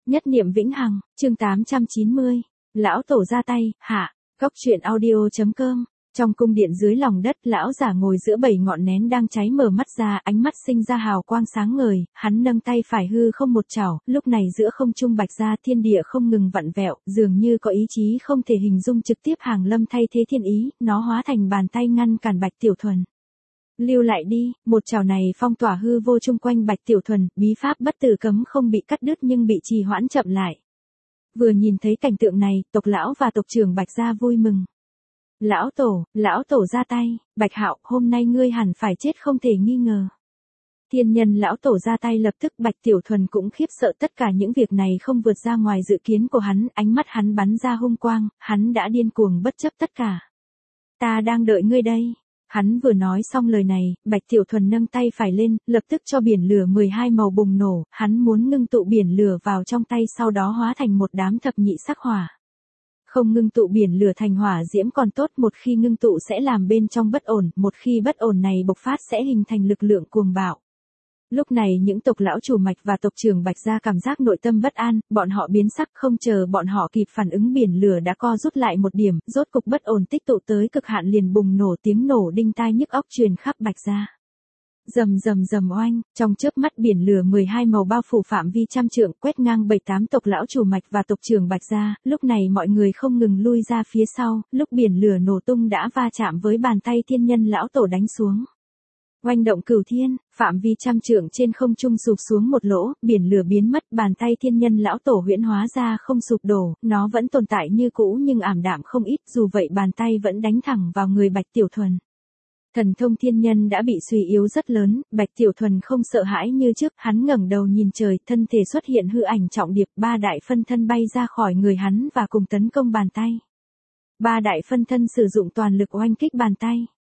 Nhất niệm vĩnh hằng, chương 890. Lão tổ ra tay, hạ. Góc truyện audio.com. Trong cung điện dưới lòng đất, lão giả ngồi giữa 7 ngọn nén đang cháy mở mắt ra, ánh mắt sinh ra hào quang sáng ngời, hắn nâng tay phải hư không một chảo, lúc này giữa không trung bạch ra thiên địa không ngừng vặn vẹo, dường như có ý chí không thể hình dung trực tiếp hàng lâm thay thế thiên ý, nó hóa thành bàn tay ngăn cản Bạch Tiểu Thuần. Lưu lại đi, một chảo này phong tỏa hư vô chung quanh Bạch Tiểu Thuần, bí pháp bất tử cấm không bị cắt đứt nhưng bị trì hoãn chậm lại. Vừa nhìn thấy cảnh tượng này, tộc lão và tộc trưởng Bạch gia vui mừng. Lão tổ ra tay, Bạch Hạo, hôm nay ngươi hẳn phải chết không thể nghi ngờ. Thiên nhân lão tổ ra tay lập tức, Bạch Tiểu Thuần cũng khiếp sợ, tất cả những việc này không vượt ra ngoài dự kiến của hắn, ánh mắt hắn bắn ra hung quang, hắn đã điên cuồng bất chấp tất cả. Ta đang đợi ngươi đây. Hắn vừa nói xong lời này, Bạch Tiểu Thuần nâng tay phải lên, lập tức cho biển lửa 12 màu bùng nổ, hắn muốn ngưng tụ biển lửa vào trong tay sau đó hóa thành một đám thập nhị sắc hỏa. Không ngưng tụ biển lửa thành hỏa diễm còn tốt, một khi ngưng tụ sẽ làm bên trong bất ổn, một khi bất ổn này bộc phát sẽ hình thành lực lượng cuồng bạo. Lúc này những tộc lão chủ mạch và tộc trưởng Bạch gia cảm giác nội tâm bất an, bọn họ biến sắc, không chờ bọn họ kịp phản ứng biển lửa đã co rút lại một điểm, rốt cục bất ổn tích tụ tới cực hạn liền bùng nổ, tiếng nổ đinh tai nhức óc truyền khắp Bạch gia. Rầm rầm rầm oanh, trong chớp mắt biển lửa 12 màu bao phủ phạm vi trăm trượng, quét ngang 7-8 tộc lão chủ mạch và tộc trưởng Bạch gia, lúc này mọi người không ngừng lui ra phía sau, lúc biển lửa nổ tung đã va chạm với bàn tay thiên nhân lão tổ đánh xuống. Oanh động cửu thiên, phạm vi trăm trượng trên không trung sụp xuống một lỗ, biển lửa biến mất, bàn tay thiên nhân lão tổ huyễn hóa ra không sụp đổ, nó vẫn tồn tại như cũ nhưng ảm đạm không ít, dù vậy bàn tay vẫn đánh thẳng vào người Bạch Tiểu Thuần. Thần thông thiên nhân đã bị suy yếu rất lớn, Bạch Tiểu Thuần không sợ hãi như trước, hắn ngẩng đầu nhìn trời, thân thể xuất hiện hư ảnh trọng điệp, 3 đại phân thân bay ra khỏi người hắn và cùng tấn công bàn tay. 3 đại phân thân sử dụng toàn lực oanh kích bàn tay.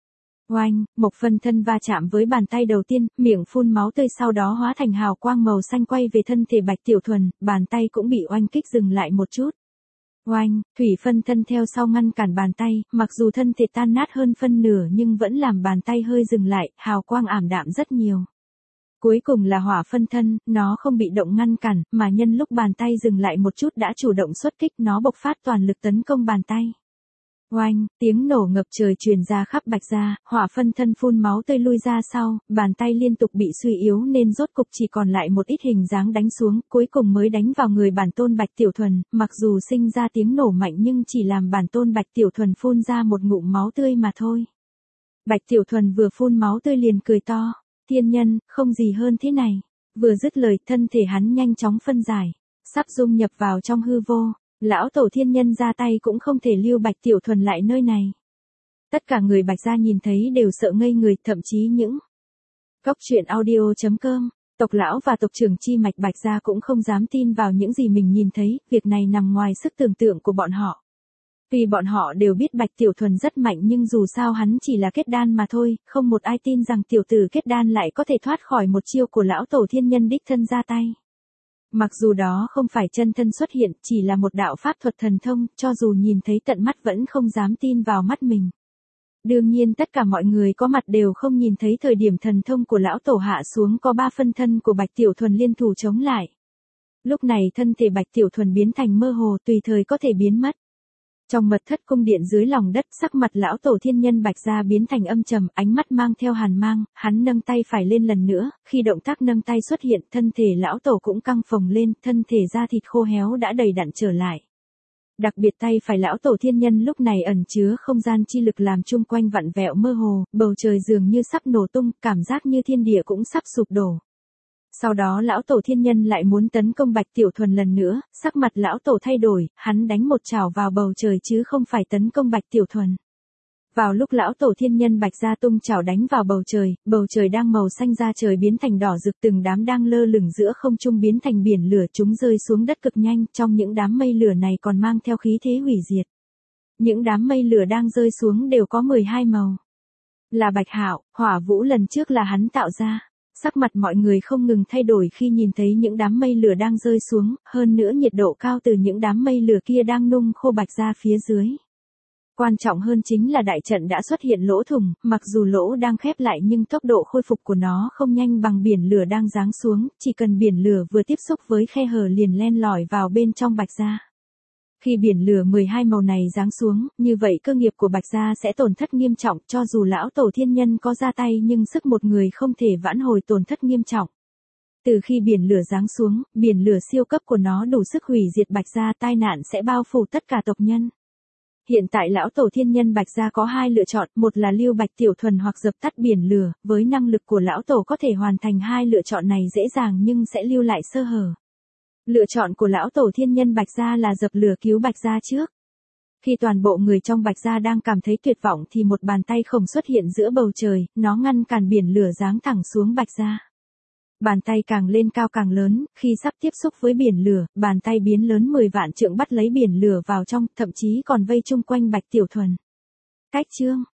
Oanh, một phân thân va chạm với bàn tay đầu tiên, miệng phun máu tươi sau đó hóa thành hào quang màu xanh quay về thân thể Bạch Tiểu Thuần, bàn tay cũng bị oanh kích dừng lại một chút. Oanh, thủy phân thân theo sau ngăn cản bàn tay, mặc dù thân thể tan nát hơn phân nửa nhưng vẫn làm bàn tay hơi dừng lại, hào quang ảm đạm rất nhiều. Cuối cùng là hỏa phân thân, nó không bị động ngăn cản, mà nhân lúc bàn tay dừng lại một chút đã chủ động xuất kích, nó bộc phát toàn lực tấn công bàn tay. Oanh, tiếng nổ ngập trời truyền ra khắp Bạch gia, hỏa phân thân phun máu tươi lui ra sau, bàn tay liên tục bị suy yếu nên rốt cục chỉ còn lại một ít hình dáng đánh xuống, cuối cùng mới đánh vào người bản tôn Bạch Tiểu Thuần, mặc dù sinh ra tiếng nổ mạnh nhưng chỉ làm bản tôn Bạch Tiểu Thuần phun ra một ngụm máu tươi mà thôi. Bạch Tiểu Thuần vừa phun máu tươi liền cười to, thiên nhân, không gì hơn thế này. Vừa dứt lời, thân thể hắn nhanh chóng phân giải, sắp dung nhập vào trong hư vô. Lão tổ thiên nhân ra tay cũng không thể lưu Bạch Tiểu Thuần lại nơi này. Tất cả người Bạch gia nhìn thấy đều sợ ngây người, thậm chí những góc truyện audio.com, tộc lão và tộc trưởng chi mạch Bạch gia cũng không dám tin vào những gì mình nhìn thấy, việc này nằm ngoài sức tưởng tượng của bọn họ. Vì bọn họ đều biết Bạch Tiểu Thuần rất mạnh nhưng dù sao hắn chỉ là kết đan mà thôi, không một ai tin rằng tiểu tử kết đan lại có thể thoát khỏi một chiêu của lão tổ thiên nhân đích thân ra tay. Mặc dù đó không phải chân thân xuất hiện, chỉ là một đạo pháp thuật thần thông, cho dù nhìn thấy tận mắt vẫn không dám tin vào mắt mình. Đương nhiên tất cả mọi người có mặt đều không nhìn thấy thời điểm thần thông của lão tổ hạ xuống có 3 phân thân của Bạch Tiểu Thuần liên thủ chống lại. Lúc này thân thể Bạch Tiểu Thuần biến thành mơ hồ, tùy thời có thể biến mất. Trong mật thất cung điện dưới lòng đất, sắc mặt lão tổ thiên nhân Bạch gia biến thành âm trầm, ánh mắt mang theo hàn mang, hắn nâng tay phải lên lần nữa, khi động tác nâng tay xuất hiện, thân thể lão tổ cũng căng phồng lên, thân thể da thịt khô héo đã đầy đặn trở lại. Đặc biệt tay phải lão tổ thiên nhân lúc này ẩn chứa không gian chi lực làm chung quanh vặn vẹo mơ hồ, bầu trời dường như sắp nổ tung, cảm giác như thiên địa cũng sắp sụp đổ. Sau đó lão tổ thiên nhân lại muốn tấn công Bạch Tiểu Thuần lần nữa, sắc mặt lão tổ thay đổi, hắn đánh một chảo vào bầu trời chứ không phải tấn công Bạch Tiểu Thuần. Vào lúc lão tổ thiên nhân Bạch gia tung chảo đánh vào bầu trời đang màu xanh da trời biến thành đỏ rực, từng đám đang lơ lửng giữa không trung biến thành biển lửa, chúng rơi xuống đất cực nhanh, trong những đám mây lửa này còn mang theo khí thế hủy diệt. Những đám mây lửa đang rơi xuống đều có 12 màu. Là Bạch Hạo, hỏa vũ lần trước là hắn tạo ra. Sắc mặt mọi người không ngừng thay đổi khi nhìn thấy những đám mây lửa đang rơi xuống, hơn nữa nhiệt độ cao từ những đám mây lửa kia đang nung khô Bạch gia phía dưới. Quan trọng hơn chính là đại trận đã xuất hiện lỗ thủng, mặc dù lỗ đang khép lại nhưng tốc độ khôi phục của nó không nhanh bằng biển lửa đang giáng xuống, chỉ cần biển lửa vừa tiếp xúc với khe hở liền len lỏi vào bên trong Bạch Gia. Khi biển lửa 12 màu này giáng xuống, như vậy cơ nghiệp của Bạch Gia sẽ tổn thất nghiêm trọng, cho dù lão tổ thiên nhân có ra tay nhưng sức một người không thể vãn hồi tổn thất nghiêm trọng. Từ khi biển lửa giáng xuống, biển lửa siêu cấp của nó đủ sức hủy diệt Bạch Gia, tai nạn sẽ bao phủ tất cả tộc nhân. Hiện tại lão tổ thiên nhân Bạch Gia có hai lựa chọn, một là lưu Bạch Tiểu Thuần hoặc dập tắt biển lửa, với năng lực của lão tổ có thể hoàn thành hai lựa chọn này dễ dàng nhưng sẽ lưu lại sơ hở. Lựa chọn của lão tổ thiên nhân Bạch Gia là dập lửa cứu Bạch Gia trước. Khi toàn bộ người trong Bạch Gia đang cảm thấy tuyệt vọng thì một bàn tay khổng xuất hiện giữa bầu trời, nó ngăn cản biển lửa giáng thẳng xuống Bạch Gia. Bàn tay càng lên cao càng lớn, khi sắp tiếp xúc với biển lửa, bàn tay biến lớn 10 vạn trượng bắt lấy biển lửa vào trong, thậm chí còn vây chung quanh Bạch Tiểu Thuần. Cách chương